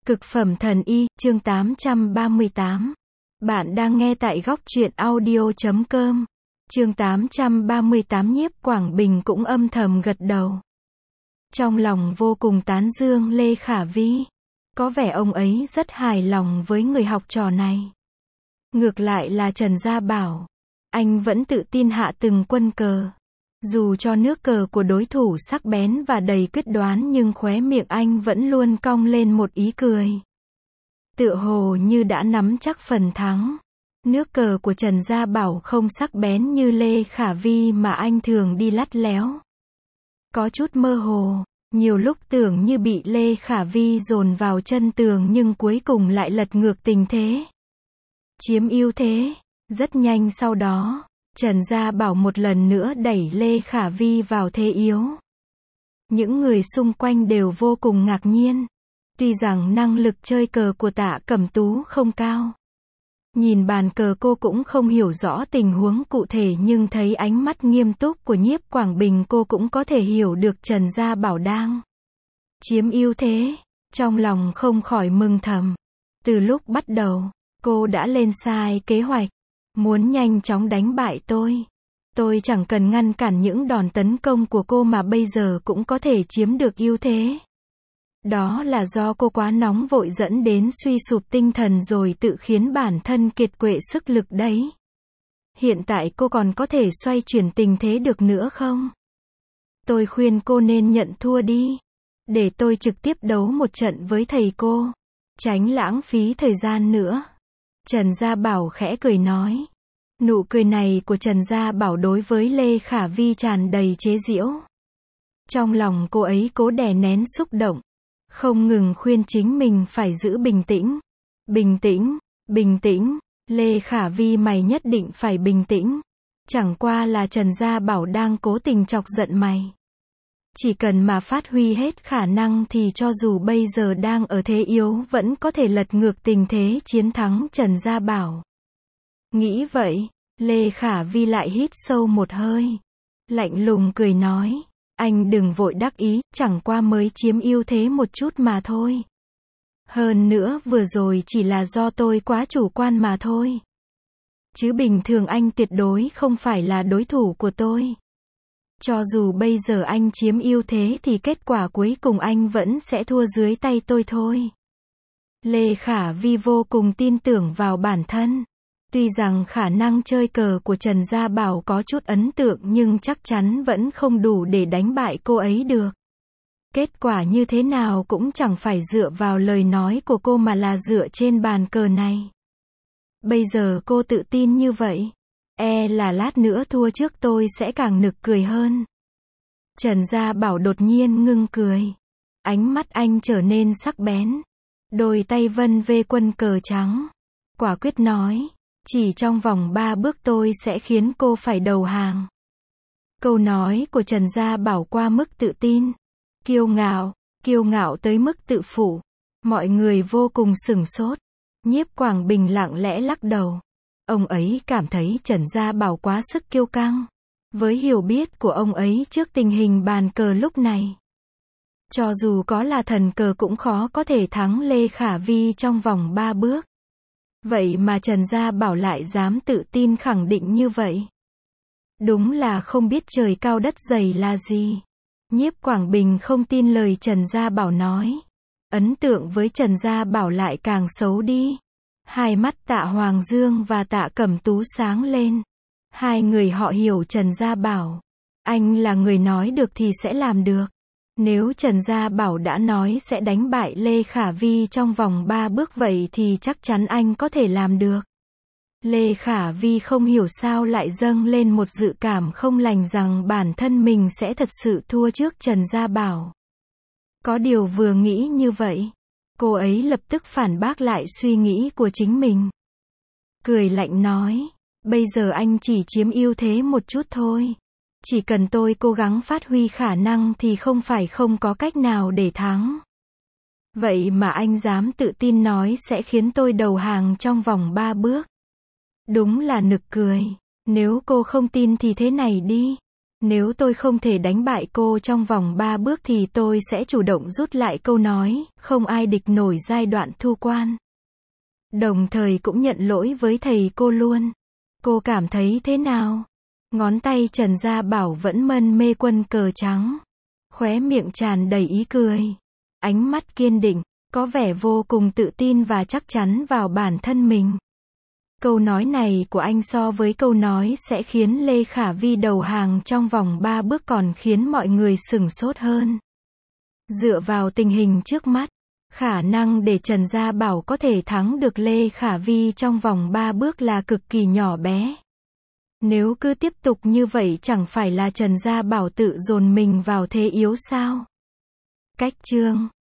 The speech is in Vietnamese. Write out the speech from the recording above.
Cực phẩm thần y, chương 838. Bạn đang nghe tại góc truyện audio.com. Chương 838. Nhiếp Quảng Bình cũng âm thầm gật đầu. Trong lòng vô cùng tán dương Lê Khả Vi. Có vẻ ông ấy rất hài lòng với người học trò này. Ngược lại là Trần Gia Bảo. Anh vẫn tự tin hạ từng quân cờ. Dù cho nước cờ của đối thủ sắc bén và đầy quyết đoán nhưng khóe miệng anh vẫn luôn cong lên một ý cười. Tựa hồ như đã nắm chắc phần thắng. Nước cờ của Trần Gia Bảo không sắc bén như Lê Khả Vi mà anh thường đi lắt léo. Có chút mơ hồ, nhiều lúc tưởng như bị Lê Khả Vi dồn vào chân tường nhưng cuối cùng lại lật ngược tình thế. Chiếm ưu thế. Rất nhanh sau đó, Trần Gia Bảo một lần nữa đẩy Lê Khả Vi vào thế yếu. Những người xung quanh đều vô cùng ngạc nhiên. Tuy rằng năng lực chơi cờ của Tạ Cẩm Tú không cao. Nhìn bàn cờ cô cũng không hiểu rõ tình huống cụ thể nhưng thấy ánh mắt nghiêm túc của Nhiếp Quảng Bình cô cũng có thể hiểu được Trần Gia Bảo đang chiếm ưu thế. Trong lòng không khỏi mừng thầm. Từ lúc bắt đầu, cô đã lên sai kế hoạch. Muốn nhanh chóng đánh bại tôi. Tôi chẳng cần ngăn cản những đòn tấn công của cô mà bây giờ cũng có thể chiếm được ưu thế. Đó là do cô quá nóng vội dẫn đến suy sụp tinh thần rồi tự khiến bản thân kiệt quệ sức lực đấy. Hiện tại cô còn có thể xoay chuyển tình thế được nữa không? Tôi khuyên cô nên nhận thua đi. Để tôi trực tiếp đấu một trận với thầy cô. Tránh lãng phí thời gian nữa. Trần Gia Bảo khẽ cười nói. Nụ cười này của Trần Gia Bảo đối với Lê Khả Vi tràn đầy chế giễu. Trong lòng cô ấy cố đè nén xúc động. Không ngừng khuyên chính mình phải giữ bình tĩnh. Bình tĩnh, bình tĩnh. Lê Khả Vi mày nhất định phải bình tĩnh. Chẳng qua là Trần Gia Bảo đang cố tình chọc giận mày. Chỉ cần mà phát huy hết khả năng thì cho dù bây giờ đang ở thế yếu vẫn có thể lật ngược tình thế chiến thắng Trần Gia Bảo. Nghĩ vậy, Lê Khả Vi lại hít sâu một hơi. Lạnh lùng cười nói. Anh đừng vội đắc ý, chẳng qua mới chiếm ưu thế một chút mà thôi. Hơn nữa vừa rồi chỉ là do tôi quá chủ quan mà thôi. Chứ bình thường anh tuyệt đối không phải là đối thủ của tôi. Cho dù bây giờ anh chiếm ưu thế thì kết quả cuối cùng anh vẫn sẽ thua dưới tay tôi thôi. Lê Khả Vi vô cùng tin tưởng vào bản thân. Tuy rằng khả năng chơi cờ của Trần Gia Bảo có chút ấn tượng nhưng chắc chắn vẫn không đủ để đánh bại cô ấy được. Kết quả như thế nào cũng chẳng phải dựa vào lời nói của cô mà là dựa trên bàn cờ này. Bây giờ cô tự tin như vậy. Là lát nữa thua trước tôi sẽ càng nực cười hơn. Trần Gia Bảo đột nhiên ngưng cười. Ánh mắt anh trở nên sắc bén. Đôi tay vân vê quân cờ trắng. Quả quyết nói. Chỉ trong vòng 3 bước tôi sẽ khiến cô phải đầu hàng. Câu nói của Trần Gia Bảo qua mức tự tin. Kiêu ngạo tới mức tự phụ. Mọi người vô cùng sửng sốt. Nhiếp Quảng Bình lặng lẽ lắc đầu. Ông ấy cảm thấy Trần Gia Bảo quá sức kiêu căng. Với hiểu biết của ông ấy trước tình hình bàn cờ lúc này. Cho dù có là thần cờ cũng khó có thể thắng Lê Khả Vi trong vòng 3 bước. Vậy mà Trần Gia Bảo lại dám tự tin khẳng định như vậy. Đúng là không biết trời cao đất dày là gì. Nhiếp Quảng Bình không tin lời Trần Gia Bảo nói. Ấn tượng với Trần Gia Bảo lại càng xấu đi. Hai mắt Tạ Hoàng Dương và Tạ Cẩm Tú sáng lên. Hai người họ hiểu Trần Gia Bảo. Anh là người nói được thì sẽ làm được. Nếu Trần Gia Bảo đã nói sẽ đánh bại Lê Khả Vi trong vòng 3 bước vậy thì chắc chắn anh có thể làm được. Lê Khả Vi không hiểu sao lại dâng lên một dự cảm không lành rằng bản thân mình sẽ thật sự thua trước Trần Gia Bảo. Có điều vừa nghĩ như vậy, cô ấy lập tức phản bác lại suy nghĩ của chính mình. Cười lạnh nói, bây giờ anh chỉ chiếm ưu thế một chút thôi. Chỉ cần tôi cố gắng phát huy khả năng thì không phải không có cách nào để thắng. Vậy mà anh dám tự tin nói sẽ khiến tôi đầu hàng trong vòng 3 bước. Đúng là nực cười. Nếu cô không tin thì thế này đi. Nếu tôi không thể đánh bại cô trong vòng 3 bước thì tôi sẽ chủ động rút lại câu nói, không ai địch nổi giai đoạn thu quan. Đồng thời cũng nhận lỗi với thầy cô luôn. Cô cảm thấy thế nào? Ngón tay Trần Gia Bảo vẫn mân mê quân cờ trắng. Khóe miệng tràn đầy ý cười. Ánh mắt kiên định, có vẻ vô cùng tự tin và chắc chắn vào bản thân mình. Câu nói này của anh so với câu nói sẽ khiến Lê Khả Vi đầu hàng trong vòng 3 bước còn khiến mọi người sửng sốt hơn. Dựa vào tình hình trước mắt, khả năng để Trần Gia Bảo có thể thắng được Lê Khả Vi trong vòng 3 bước là cực kỳ nhỏ bé. Nếu cứ tiếp tục như vậy chẳng phải là Trần Gia Bảo tự dồn mình vào thế yếu sao? Cách chương